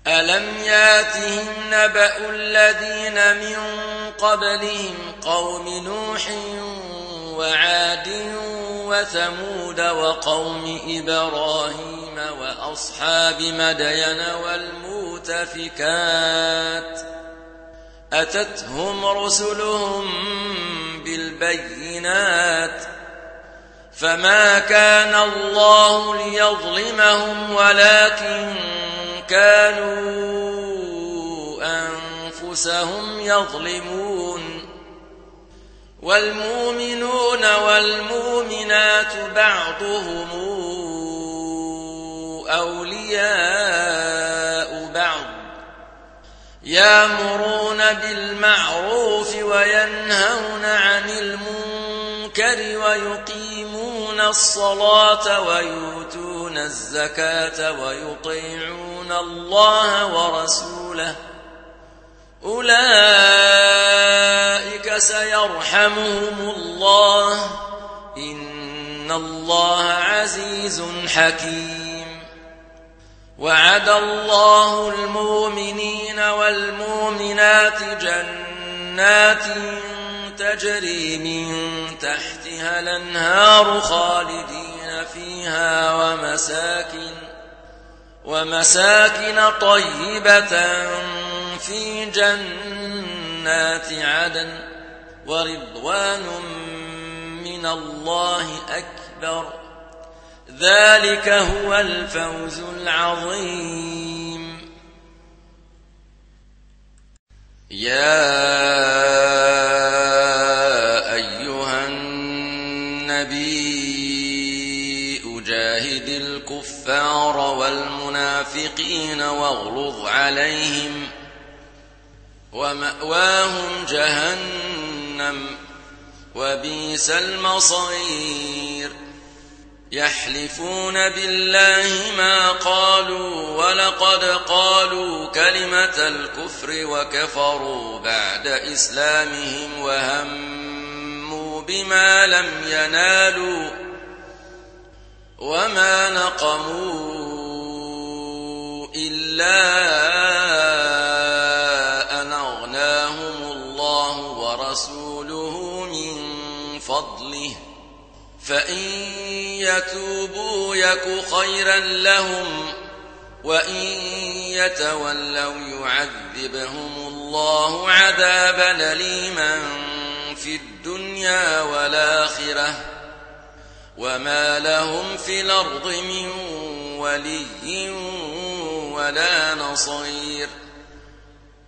ألم ياتهم نبأ الذين من قبلهم قوم نوح وعاد وثمود وقوم إبراهيم وأصحاب مدين والمؤتفكات أتتهم رسلهم بالبينات فما كان الله ليظلمهم ولكن كانوا أنفسهم يظلمون والمؤمنون والمؤمنات بعضهم أولياء بعض يأمرون بالمعروف وينهون عن المنكر ويقيمون الصلاة ويؤتون الزكاة ويطيعون الله ورسوله أولئك سيرحمهم الله إن الله عزيز حكيم وعد الله المؤمنين والمؤمنات جنات تجري من تحتها الأنهار خالدين فيها ومساكن طيبة في جنات عدن ورضوان من الله أكبر ذلك هو الفوز العظيم يا أيها النبي جاهد الكفار والمنافقين واغلظ عليهم ومأواهم جهنم وبئس المصير يحلفون بالله ما قالوا ولقد قالوا كلمة الكفر وكفروا بعد إسلامهم وهموا بما لم ينالوا وما نقموا إلا أن أغناهم الله ورسوله من فضله فإن يتوبوا يك خيرا لهم وإن يتولوا يعذبهم الله عذابا أليما في الدنيا والآخرة وما لهم في الأرض من ولي ولا نصير